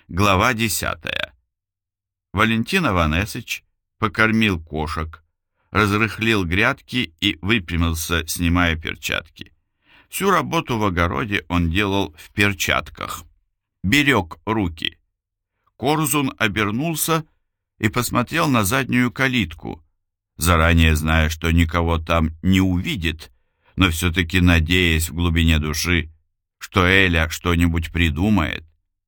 Глава 10. Валентин Аванесыч покормил кошек, разрыхлил грядки и выпрямился, снимая перчатки. Всю работу в огороде он делал в перчатках. Берег руки. Корзун обернулся и посмотрел на заднюю калитку, заранее зная, что никого там не увидит, но все-таки надеясь в глубине души, что Эля что-нибудь придумает.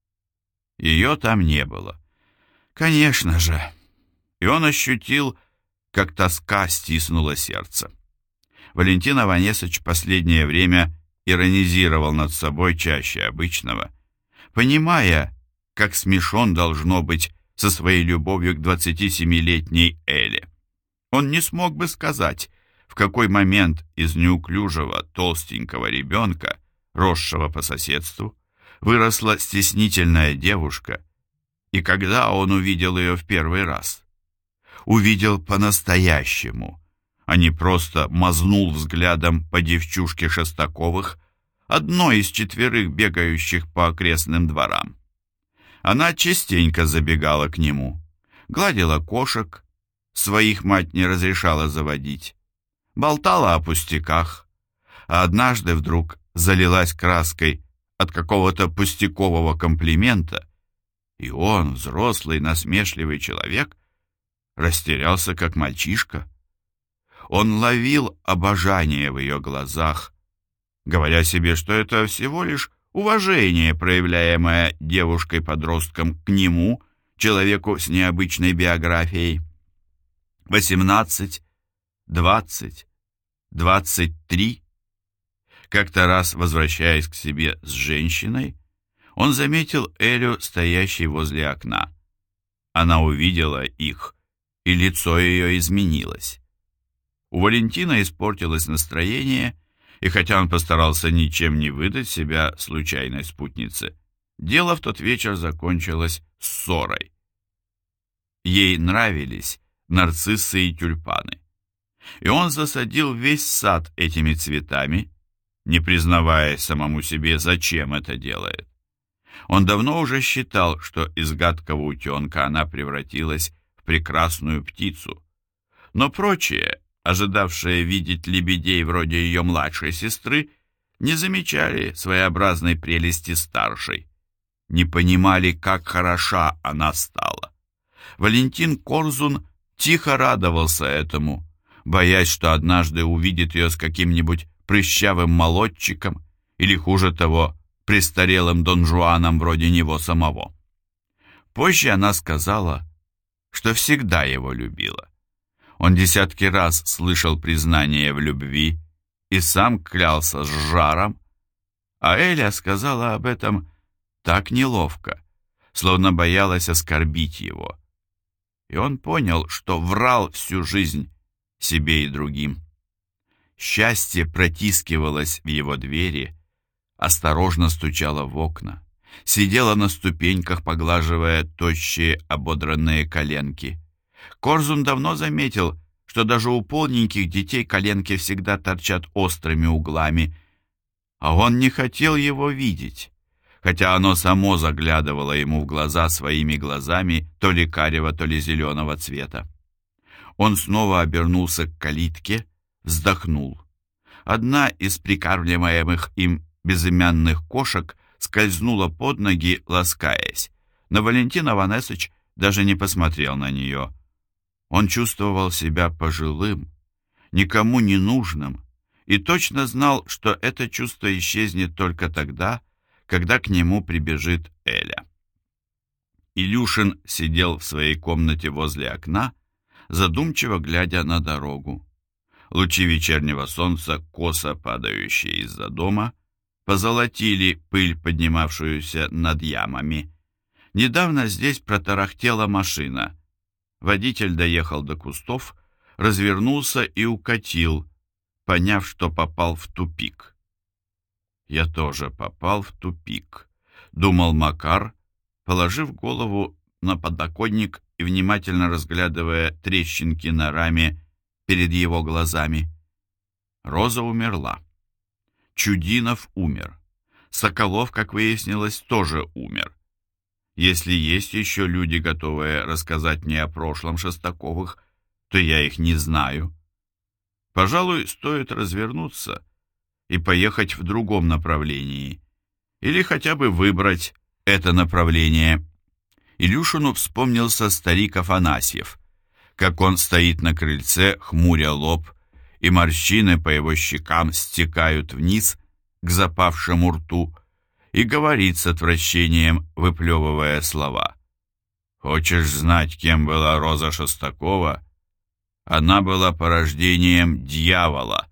Ее там не было. Конечно же. И он ощутил, как тоска стиснула сердце. Валентин Аванесыч последнее время иронизировал над собой чаще обычного, понимая, как смешон должно быть со своей любовью к 27-летней Эле. Он не смог бы сказать, в какой момент из неуклюжего толстенького ребенка, росшего по соседству, выросла стеснительная девушка, и когда он увидел ее в первый раз. Увидел по-настоящему, а не просто мазнул взглядом по девчушке Шестаковых, одной из 4 бегающих по окрестным дворам. Она частенько забегала к нему, гладила кошек, своих мать не разрешала заводить, болтала о пустяках, а однажды вдруг залилась краской от какого-то пустякового комплимента, и он, взрослый, насмешливый человек, растерялся, как мальчишка. Он ловил обожание в ее глазах, говоря себе, что это всего лишь уважение, проявляемое девушкой-подростком к нему, человеку с необычной биографией. 18, 20, 23. Как-то раз, возвращаясь к себе с женщиной, он заметил Элю, стоящей возле окна. Она увидела их, и лицо ее изменилось. У Валентина испортилось настроение, и хотя он постарался ничем не выдать себя случайной спутнице, дело в тот вечер закончилось ссорой. Ей нравились нарциссы и тюльпаны, и он засадил весь сад этими цветами, не признавая самому себе, зачем это делает. Он давно уже считал, что из гадкого утенка она превратилась в прекрасную птицу, но прочие, ожидавшие видеть лебедей вроде ее младшей сестры, не замечали своеобразной прелести старшей, не понимали, как хороша она стала. Валентин Корзун тихо радовался этому, боясь, что однажды увидит ее с каким-нибудь прыщавым молодчиком или, хуже того, престарелым Дон Жуаном вроде него самого. Позже она сказала, что всегда его любила. Он десятки раз слышал признание в любви и сам клялся с жаром, а Эля сказала об этом так неловко, словно боялась оскорбить его. И он понял, что врал всю жизнь себе и другим. Счастье протискивалось в его двери, осторожно стучало в окна, сидела на ступеньках, поглаживая тощие ободранные коленки. Корзун давно заметил, что даже у полненьких детей коленки всегда торчат острыми углами, а он не хотел его видеть, хотя оно само заглядывало ему в глаза своими глазами то ли карего, то ли зеленого цвета. Он снова обернулся к калитке, вздохнул. Одна из прикармливаемых им безымянных кошек скользнула под ноги, ласкаясь, но Валентин Аванесыч даже не посмотрел на нее. Он чувствовал себя пожилым, никому не нужным, и точно знал, что это чувство исчезнет только тогда, когда к нему прибежит Эля. Илюшин сидел в своей комнате возле окна, задумчиво глядя на дорогу. Лучи вечернего солнца, косо падающие из-за дома, позолотили пыль, поднимавшуюся над ямами. Недавно здесь протарахтела машина. Водитель доехал до кустов, развернулся и укатил, поняв, что попал в тупик. «Я тоже попал в тупик», — думал Макар, положив голову на подоконник и внимательно разглядывая трещинки на раме перед его глазами. Роза умерла. Чудинов умер. Соколов, как выяснилось, тоже умер. Если есть еще люди, готовые рассказать мне о прошлом Шестаковых, то я их не знаю. Пожалуй, стоит развернуться и поехать в другом направлении, или хотя бы выбрать это направление. Илюшину вспомнился старик Афанасьев, как он стоит на крыльце, хмуря лоб, и морщины по его щекам стекают вниз к запавшему рту, и говорит с отвращением, выплевывая слова. «Хочешь знать, кем была Роза Шестакова? Она была порождением дьявола».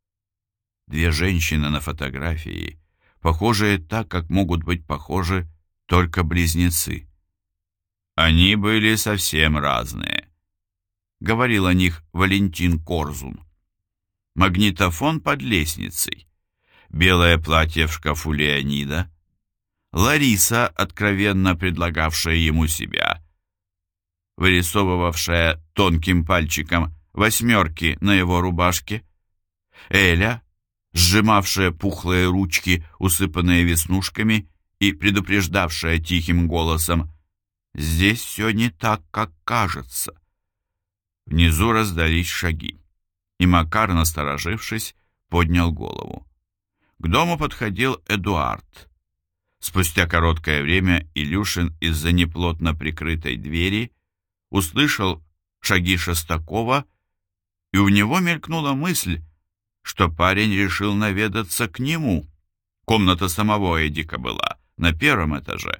Две женщины на фотографии, похожие так, как могут быть похожи только близнецы. Они были совсем разные, говорил о них Валентин Корзун. Магнитофон под лестницей, белое платье в шкафу Леонида, Лариса, откровенно предлагавшая ему себя, вырисовывавшая тонким пальчиком восьмерки на его рубашке, Эля, сжимавшая пухлые ручки, усыпанные веснушками, и предупреждавшая тихим голосом: «Здесь все не так, как кажется». Внизу раздались шаги, и Макар, насторожившись, поднял голову. К дому подходил Эдуард. Спустя короткое время Илюшин из-за неплотно прикрытой двери услышал шаги Шестакова, и у него мелькнула мысль, что парень решил наведаться к нему. Комната самого Эдика была на первом этаже.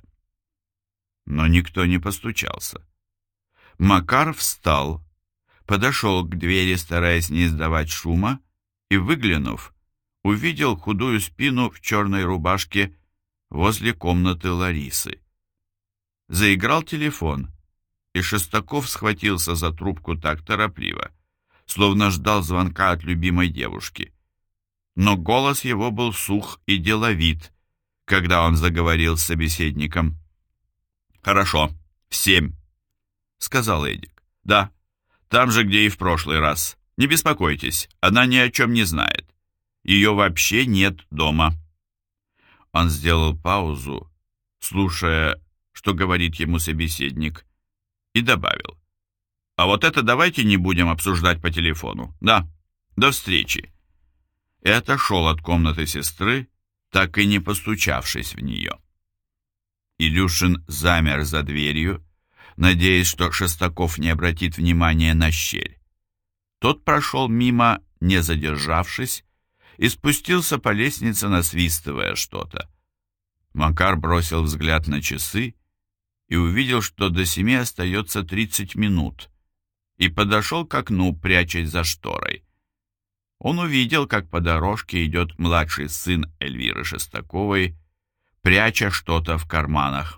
Но никто не постучался. Макар встал, подошел к двери, стараясь не издавать шума, и, выглянув, увидел худую спину в черной рубашке возле комнаты Ларисы. Заиграл телефон, и Шестаков схватился за трубку так торопливо, словно ждал звонка от любимой девушки. Но голос его был сух и деловит, когда он заговорил с собеседником. «Хорошо, в 7», — сказал Эдик. «Да, там же, где и в прошлый раз. Не беспокойтесь, она ни о чем не знает. Ее вообще нет дома». Он сделал паузу, слушая, что говорит ему собеседник, и добавил: «А вот это давайте не будем обсуждать по телефону. Да, до встречи». И отошел от комнаты сестры, так и не постучавшись в нее. Илюшин замер за дверью, надеясь, что Шестаков не обратит внимания на щель. Тот прошел мимо, не задержавшись, и спустился по лестнице, насвистывая что-то. Макар бросил взгляд на часы и увидел, что до 7 остается 30 минут, и подошел к окну, прячась за шторой. Он увидел, как по дорожке идет младший сын Эльвиры Шестаковой, пряча что-то в карманах.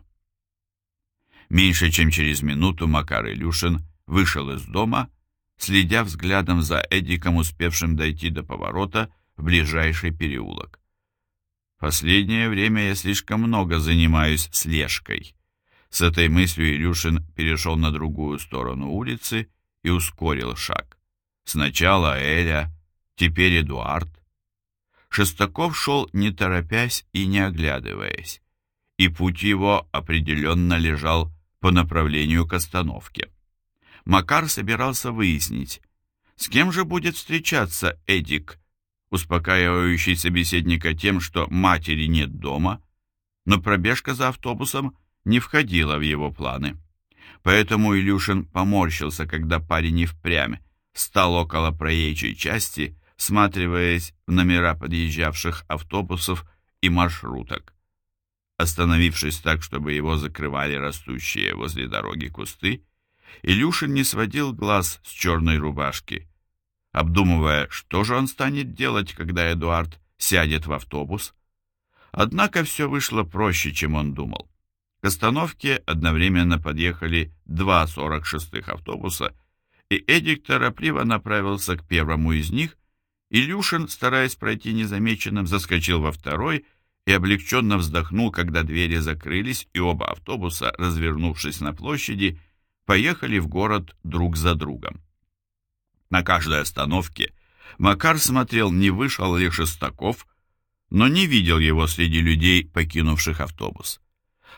Меньше чем через минуту Макар Илюшин вышел из дома, следя взглядом за Эдиком, успевшим дойти до поворота в ближайший переулок. «Последнее время я слишком много занимаюсь слежкой». С этой мыслью Илюшин перешел на другую сторону улицы и ускорил шаг. Сначала Эля, теперь Эдуард. Шестаков шел не торопясь и не оглядываясь, и путь его определенно лежал по направлению к остановке. Макар собирался выяснить, с кем же будет встречаться Эдик, успокаивающий собеседника тем, что матери нет дома, но пробежка за автобусом не входила в его планы. Поэтому Илюшин поморщился, когда парень и впрямь встал около проезжей части, всматриваясь в номера подъезжавших автобусов и маршруток. Остановившись так, чтобы его закрывали растущие возле дороги кусты, Илюшин не сводил глаз с черной рубашки, обдумывая, что же он станет делать, когда Эдуард сядет в автобус. Однако все вышло проще, чем он думал. К остановке одновременно подъехали 2 46-х автобуса, и Эдик торопливо направился к первому из них. Илюшин, стараясь пройти незамеченным, заскочил во второй и облегченно вздохнул, когда двери закрылись, и оба автобуса, развернувшись на площади, поехали в город друг за другом. На каждой остановке Макар смотрел, не вышел ли Шестаков, но не видел его среди людей, покинувших автобус.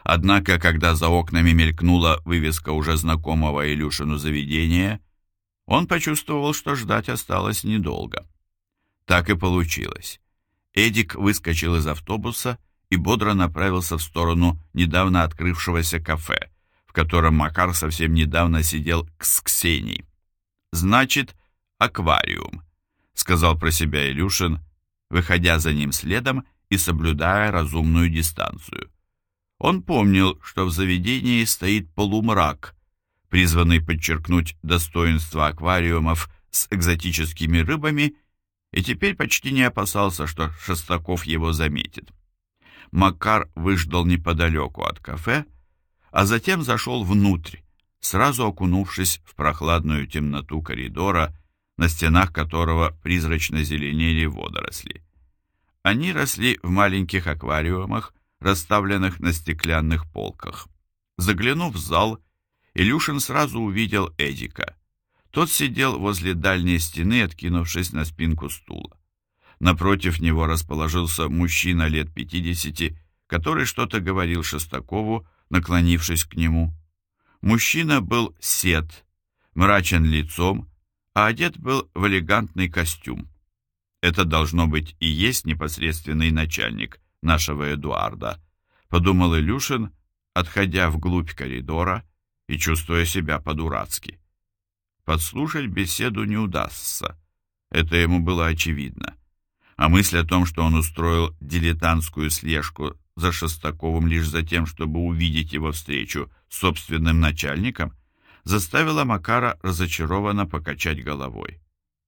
Однако, когда за окнами мелькнула вывеска уже знакомого Илюшину заведения, он почувствовал, что ждать осталось недолго. Так и получилось. Эдик выскочил из автобуса и бодро направился в сторону недавно открывшегося кафе, в котором Макар совсем недавно сидел с Ксенией. «Значит, аквариум», — сказал про себя Илюшин, выходя за ним следом и соблюдая разумную дистанцию. Он помнил, что в заведении стоит полумрак, призванный подчеркнуть достоинство аквариумов с экзотическими рыбами, и теперь почти не опасался, что Шестаков его заметит. Макар выждал неподалеку от кафе, а затем зашел внутрь, сразу окунувшись в прохладную темноту коридора, на стенах которого призрачно зеленели водоросли. Они росли в маленьких аквариумах, расставленных на стеклянных полках. Заглянув в зал, Илюшин сразу увидел Эдика. Тот сидел возле дальней стены, откинувшись на спинку стула. Напротив него расположился мужчина лет 50, который что-то говорил Шестакову, наклонившись к нему. Мужчина был сед, мрачен лицом, а одет был в элегантный костюм. Это должно быть и есть непосредственный начальник нашего Эдуарда, подумал Илюшин, отходя вглубь коридора и чувствуя себя по-дурацки. Подслушать беседу не удастся, это ему было очевидно. А мысль о том, что он устроил дилетантскую слежку за Шестаковым лишь за тем, чтобы увидеть его встречу с собственным начальником, заставила Макара разочарованно покачать головой.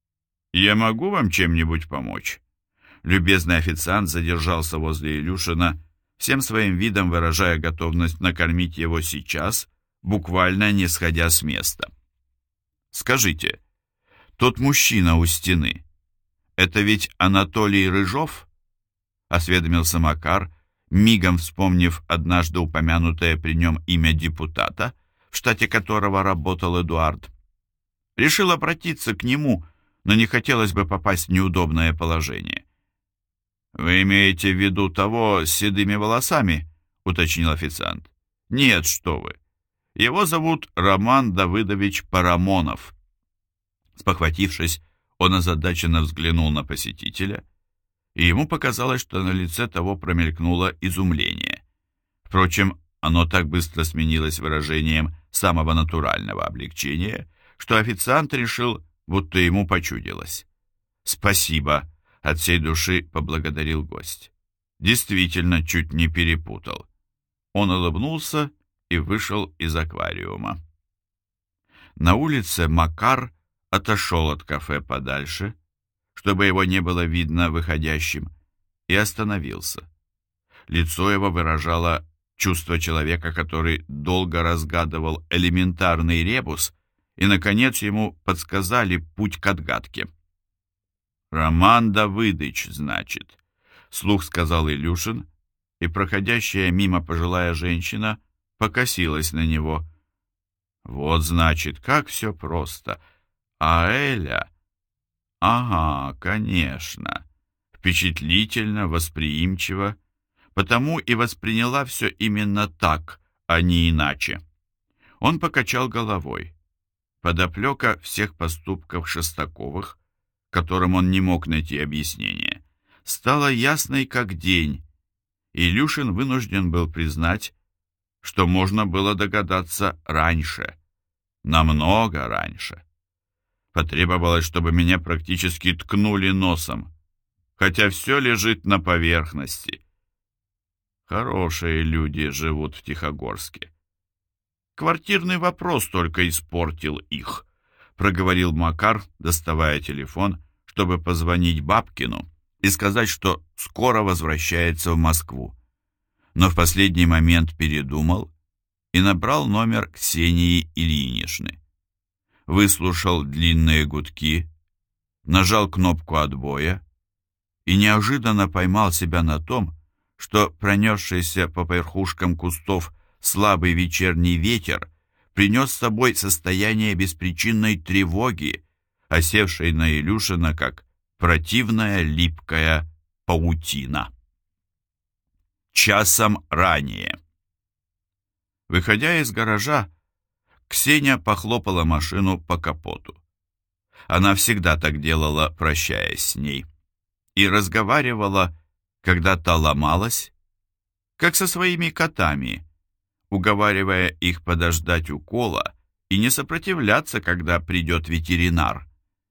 «Я могу вам чем-нибудь помочь?» Любезный официант задержался возле Илюшина, всем своим видом выражая готовность накормить его сейчас, буквально не сходя с места. «Скажите, тот мужчина у стены, это ведь Анатолий Рыжов?» — осведомился Макар, мигом вспомнив однажды упомянутое при нем имя депутата, в штате которого работал Эдуард. Решил обратиться к нему, но не хотелось бы попасть в неудобное положение. «Вы имеете в виду того с седыми волосами?» — уточнил официант. «Нет, что вы. Его зовут Роман Давыдович Парамонов». Спохватившись, он озадаченно взглянул на посетителя, и ему показалось, что на лице того промелькнуло изумление. Впрочем, оно так быстро сменилось выражением самого натурального облегчения, что официант решил, будто ему почудилось. «Спасибо», — от всей души поблагодарил гость. Действительно, чуть не перепутал. Он улыбнулся и вышел из аквариума. На улице Макар отошел от кафе подальше, чтобы его не было видно выходящим, и остановился. Лицо его выражало чувство человека, который долго разгадывал элементарный ребус, и, наконец, ему подсказали путь к отгадке. «Роман Давыдыч, значит», — вслух сказал Илюшин, и проходящая мимо пожилая женщина покосилась на него. «Вот, значит, как все просто. А Эля...» «Ага, конечно. Впечатлительно, восприимчиво. Потому и восприняла все именно так, а не иначе». Он покачал головой. Подоплека всех поступков Шестаковых, которым он не мог найти объяснения, стала ясной как день, и Илюшин вынужден был признать, что можно было догадаться раньше, намного раньше. Потребовалось, чтобы меня практически ткнули носом, хотя все лежит на поверхности. Хорошие люди живут в Тихогорске. Квартирный вопрос только испортил их, проговорил Макар, доставая телефон, чтобы позвонить Бабкину и сказать, что скоро возвращается в Москву. Но в последний момент передумал и набрал номер Ксении Ильиничны. Выслушал длинные гудки, нажал кнопку отбоя и неожиданно поймал себя на том, что пронесшийся по верхушкам кустов слабый вечерний ветер принес с собой состояние беспричинной тревоги, осевшей на Илюшина, как противная липкая паутина. Часом ранее. Выходя из гаража, Ксения похлопала машину по капоту. Она всегда так делала, прощаясь с ней, и разговаривала, когда та ломалась, как со своими котами, уговаривая их подождать укола и не сопротивляться, когда придет ветеринар.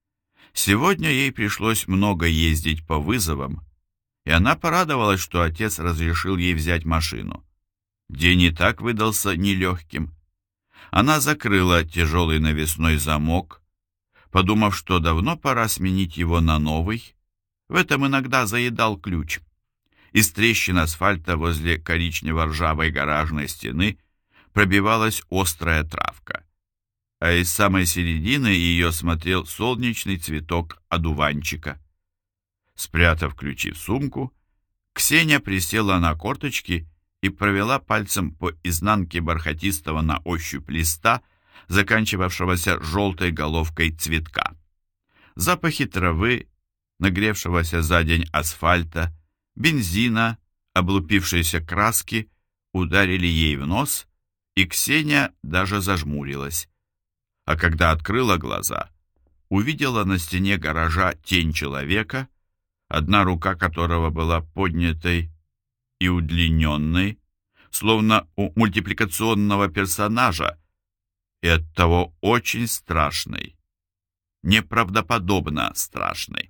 Сегодня ей пришлось много ездить по вызовам, и она порадовалась, что отец разрешил ей взять машину. День и так выдался нелегким. Она закрыла тяжелый навесной замок, подумав, что давно пора сменить его на новый. В этом иногда заедал ключ. Из трещин асфальта возле коричнево-ржавой гаражной стены пробивалась острая травка, а из самой середины ее смотрел солнечный цветок одуванчика. Спрятав ключи в сумку, Ксения присела на корточки и провела пальцем по изнанке бархатистого на ощупь листа, заканчивавшегося желтой головкой цветка. Запахи травы, нагревшегося за день асфальта, бензина, облупившейся краски ударили ей в нос, и Ксения даже зажмурилась. А когда открыла глаза, увидела на стене гаража тень человека, одна рука которого была поднятой и удлиненной, словно у мультипликационного персонажа, и оттого очень страшной, неправдоподобно страшной.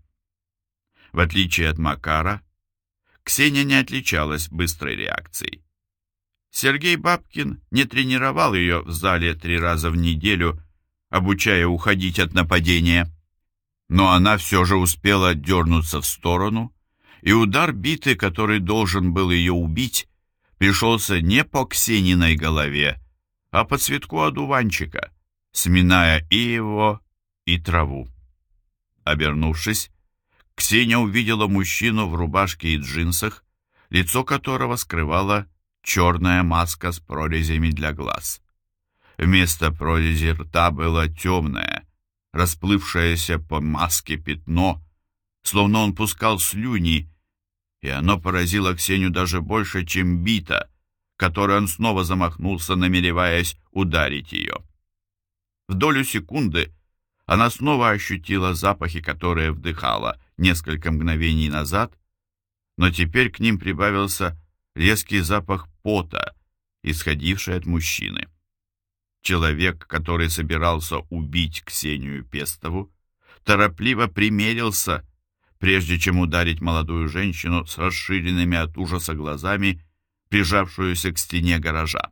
В отличие от Макара, Ксения не отличалась быстрой реакцией. Сергей Бабкин не тренировал ее в зале 3 раза в неделю, обучая уходить от нападения, но она все же успела дернуться в сторону, и удар биты, который должен был ее убить, пришелся не по Ксениной голове, а по цветку одуванчика, сминая и его, и траву. Обернувшись, Ксения увидела мужчину в рубашке и джинсах, лицо которого скрывала черная маска с прорезями для глаз. Вместо прорези рта было темное, расплывшееся по маске пятно, словно он пускал слюни, и оно поразило Ксению даже больше, чем бита, которой он снова замахнулся, намереваясь ударить ее. В долю секунды она снова ощутила запахи, которые вдыхала несколько мгновений назад, но теперь к ним прибавился резкий запах пота, исходивший от мужчины. Человек, который собирался убить Ксению Пестову, торопливо примерился, прежде чем ударить молодую женщину с расширенными от ужаса глазами, прижавшуюся к стене гаража.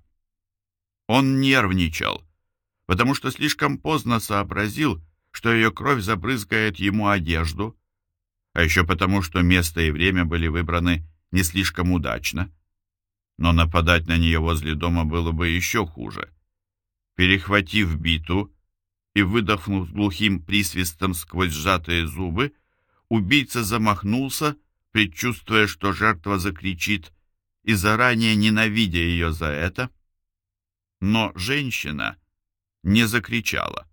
Он нервничал, потому что слишком поздно сообразил, что ее кровь забрызгает ему одежду, а еще потому, что место и время были выбраны не слишком удачно. Но нападать на нее возле дома было бы еще хуже. Перехватив биту и выдохнув глухим присвистом сквозь сжатые зубы, убийца замахнулся, предчувствуя, что жертва закричит, и заранее ненавидя ее за это. Но женщина не закричала.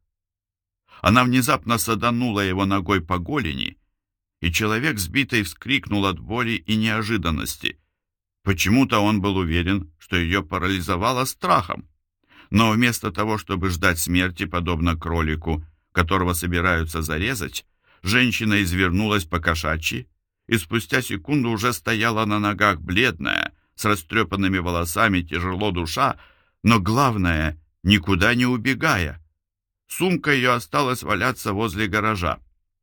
Она внезапно саданула его ногой по голени, и человек сбитый вскрикнул от боли и неожиданности. Почему-то он был уверен, что ее парализовало страхом. Но вместо того, чтобы ждать смерти, подобно кролику, которого собираются зарезать, женщина извернулась по-кошачьи и спустя секунду уже стояла на ногах, бледная, с растрепанными волосами, тяжело дыша, но главное, никуда не убегая. Сумка ее осталась валяться возле гаража.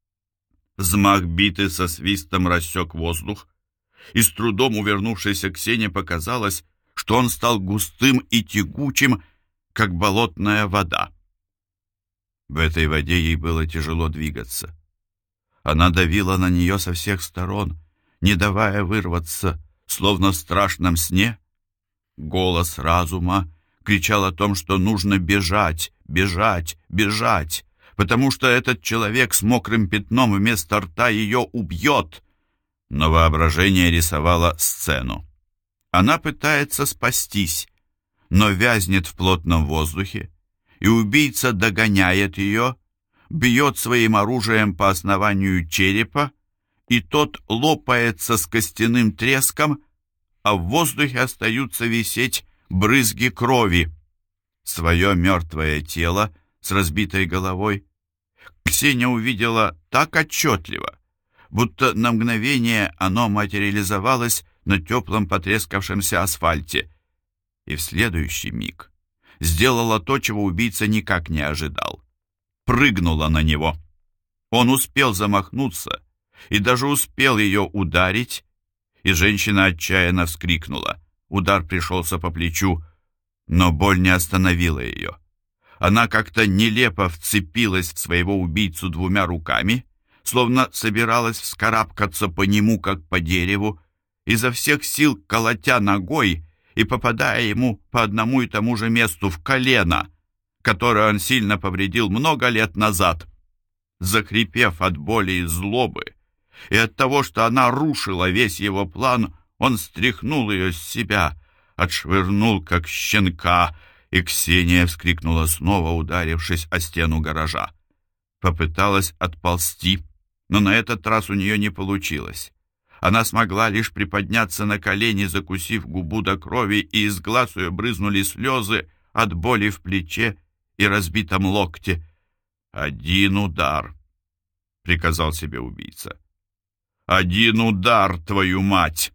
Взмах биты со свистом рассек воздух, и с трудом увернувшейся Ксении показалось, что он стал густым и тягучим, как болотная вода. В этой воде ей было тяжело двигаться. Она давила на нее со всех сторон, не давая вырваться, словно в страшном сне. Голос разума кричал о том, что нужно бежать, бежать, бежать, потому что этот человек с мокрым пятном вместо рта ее убьет. Но воображение рисовало сцену. Она пытается спастись, но вязнет в плотном воздухе, и убийца догоняет ее, бьет своим оружием по основанию черепа, и тот лопается с костяным треском, а в воздухе остаются висеть брызги крови. Свое мертвое тело с разбитой головой Ксения увидела так отчетливо, будто на мгновение оно материализовалось на теплом потрескавшемся асфальте, и в следующий миг сделала то, чего убийца никак не ожидал. Прыгнула на него. Он успел замахнуться и даже успел ее ударить, и женщина отчаянно вскрикнула. Удар пришелся по плечу, но боль не остановила ее. Она как-то нелепо вцепилась в своего убийцу двумя руками, словно собиралась вскарабкаться по нему, как по дереву, изо всех сил колотя ногой и попадая ему по одному и тому же месту в колено, которое он сильно повредил много лет назад. Захрипев от боли и злобы, и от того, что она рушила весь его план, он стряхнул ее с себя, отшвырнул, как щенка, и Ксения вскрикнула снова, ударившись о стену гаража. Попыталась отползти, но на этот раз у нее не получилось. Она смогла лишь приподняться на колени, закусив губу до крови, и из глаз ее брызнули слезы от боли в плече и разбитом локте. «Один удар», — приказал себе убийца. «Один удар, твою мать!»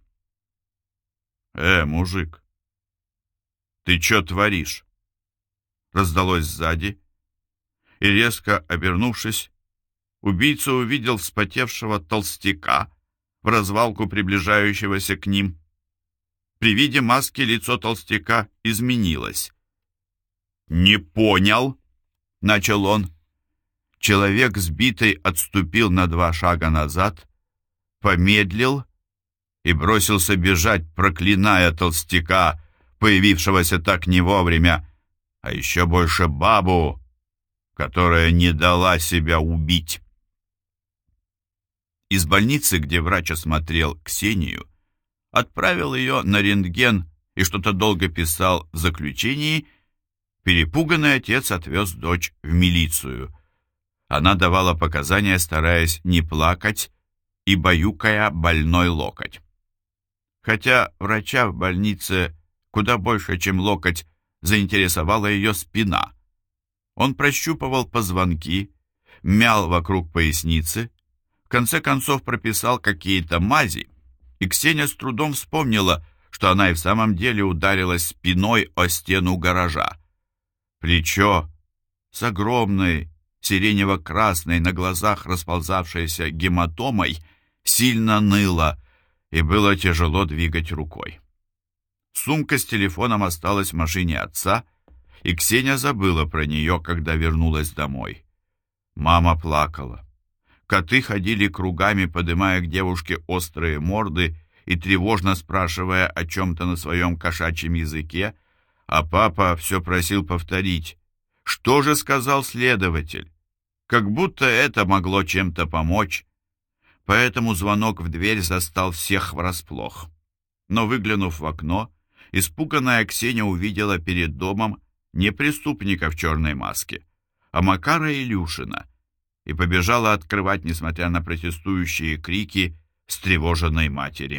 Мужик, ты чё творишь?» Раздалось сзади, и, резко обернувшись, убийца увидел вспотевшего толстяка в развалку приближающегося к ним. При виде маски лицо толстяка изменилось. «Не понял», — начал он. Человек, сбитый, отступил на 2 шага назад, помедлил и бросился бежать, проклиная толстяка, появившегося так не вовремя, а еще больше бабу, которая не дала себя убить. Из больницы, где врач осмотрел Ксению, отправил ее на рентген и что-то долго писал в заключении, перепуганный отец отвез дочь в милицию. Она давала показания, стараясь не плакать и баюкая больной локоть. Хотя врача в больнице куда больше, чем локоть, заинтересовала ее спина. Он прощупывал позвонки, мял вокруг поясницы, в конце концов прописал какие-то мази, и Ксения с трудом вспомнила, что она и в самом деле ударилась спиной о стену гаража. Плечо с огромной сиренево-красной на глазах расползавшейся гематомой сильно ныло, и было тяжело двигать рукой. Сумка с телефоном осталась в машине отца, и Ксения забыла про нее, когда вернулась домой. Мама плакала. Коты ходили кругами, подымая к девушке острые морды и тревожно спрашивая о чем-то на своем кошачьем языке, а папа все просил повторить. Что же сказал следователь? Как будто это могло чем-то помочь. Поэтому звонок в дверь застал всех врасплох. Но, выглянув в окно, испуганная Ксения увидела перед домом не преступника в черной маске, а Макара Илюшина, и побежала открывать, несмотря на протестующие крики встревоженной матери.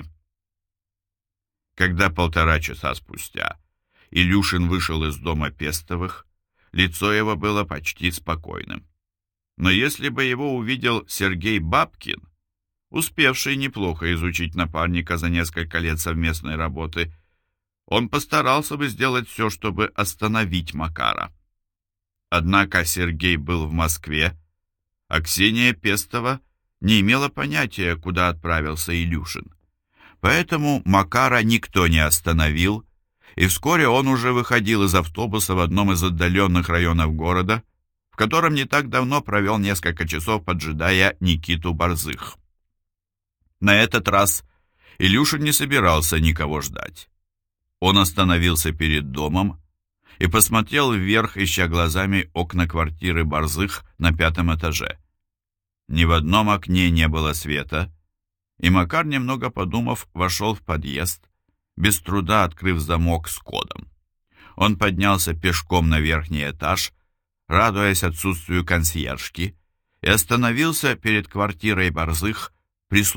Когда 1,5 часа спустя Илюшин вышел из дома Пестовых, лицо его было почти спокойным. Но если бы его увидел Сергей Бабкин, успевший неплохо изучить напарника за несколько лет совместной работы, он постарался бы сделать все, чтобы остановить Макара. Однако Сергей был в Москве, а Ксения Пестова не имела понятия, куда отправился Илюшин. Поэтому Макара никто не остановил, и вскоре он уже выходил из автобуса в одном из отдаленных районов города, в котором не так давно провел несколько часов, поджидая Никиту Борзых. На этот раз Илюшин не собирался никого ждать. Он остановился перед домом и посмотрел вверх, ища глазами окна квартиры Борзых на 5-м этаже. Ни в одном окне не было света, и Макар, немного подумав, вошел в подъезд, без труда открыв замок с кодом. Он поднялся пешком на верхний этаж, радуясь отсутствию консьержки, и остановился перед квартирой Борзых,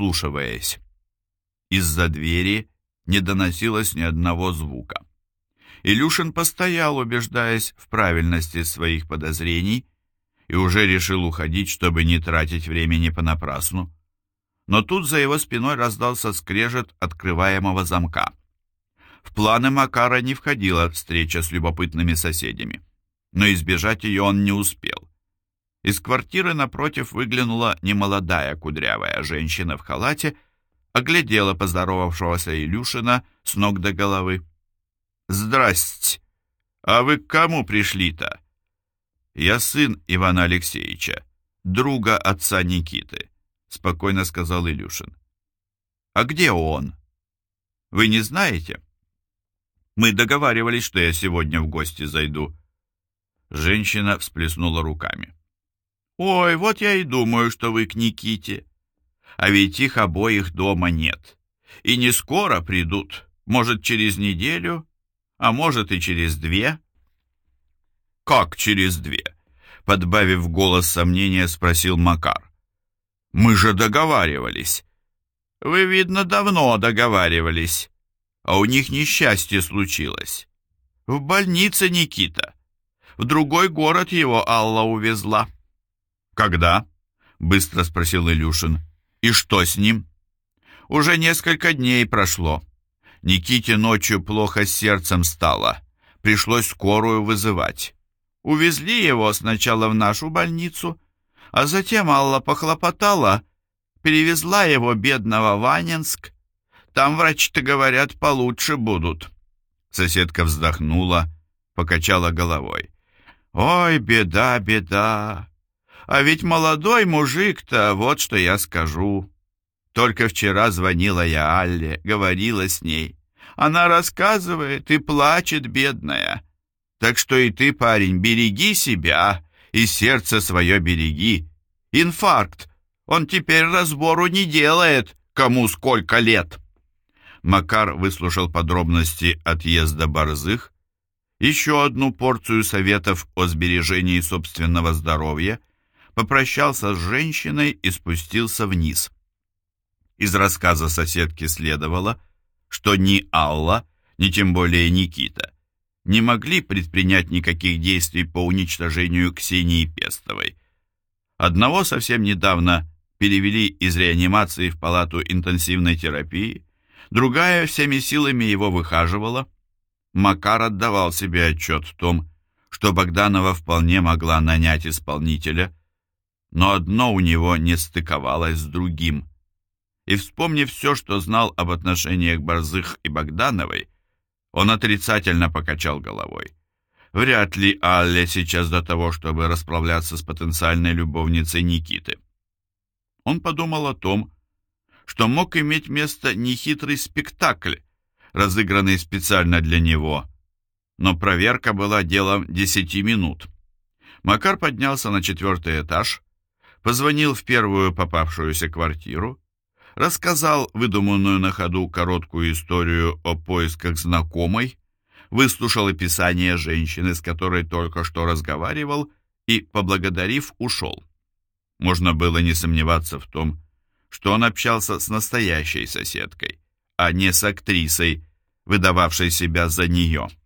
прислушиваясь. Из-за двери не доносилось ни одного звука. Илюшин постоял, убеждаясь в правильности своих подозрений, и уже решил уходить, чтобы не тратить времени понапрасну. Но тут за его спиной раздался скрежет открываемого замка. В планы Макара не входила встреча с любопытными соседями, но избежать ее он не успел. Из квартиры напротив выглянула немолодая кудрявая женщина в халате, оглядела поздоровавшегося Илюшина с ног до головы. «Здрасте! А вы к кому пришли-то?» «Я сын Ивана Алексеевича, друга отца Никиты», — спокойно сказал Илюшин. «А где он? Вы не знаете?» «Мы договаривались, что я сегодня в гости зайду». Женщина всплеснула руками. «Ой, вот я и думаю, что вы к Никите. А ведь их обоих дома нет. И не скоро придут, может, через неделю, а может и через 2». «Как через 2?» Подбавив голос сомнения, спросил Макар. «Мы же договаривались». «Вы, видно, давно договаривались, а у них несчастье случилось. В больнице Никита. В другой город его Алла увезла». «Когда?» — быстро спросил Илюшин. «И что с ним?» «Уже несколько дней прошло. Никите ночью плохо с сердцем стало. Пришлось скорую вызывать. Увезли его сначала в нашу больницу, а затем Алла похлопотала, перевезла его, бедного, в Анненск. Там врачи-то говорят, получше будут». Соседка вздохнула, покачала головой. «Ой, беда, беда. А ведь молодой мужик-то, вот что я скажу. Только вчера звонила я Алле, говорила с ней. Она рассказывает и плачет, бедная. Так что и ты, парень, береги себя и сердце свое береги. Инфаркт. Он теперь разбору не делает, кому сколько лет». Макар выслушал подробности отъезда Борзых, еще одну порцию советов о сбережении собственного здоровья, попрощался с женщиной и спустился вниз. Из рассказа соседки следовало, что ни Алла, ни тем более Никита не могли предпринять никаких действий по уничтожению Ксении Пестовой. Одного совсем недавно перевели из реанимации в палату интенсивной терапии, другая всеми силами его выхаживала. Макар отдавал себе отчет в том, что Богданова вполне могла нанять исполнителя, но одно у него не стыковалось с другим. И, вспомнив все, что знал об отношениях Борзых и Богдановой, он отрицательно покачал головой. Вряд ли Алле сейчас до того, чтобы расправляться с потенциальной любовницей Никиты. Он подумал о том, что мог иметь место нехитрый спектакль, разыгранный специально для него, но проверка была делом 10 минут. Макар поднялся на 4-й этаж, позвонил в первую попавшуюся квартиру, рассказал выдуманную на ходу короткую историю о поисках знакомой, выслушал описание женщины, с которой только что разговаривал, и, поблагодарив, ушел. Можно было не сомневаться в том, что он общался с настоящей соседкой, а не с актрисой, выдававшей себя за нее.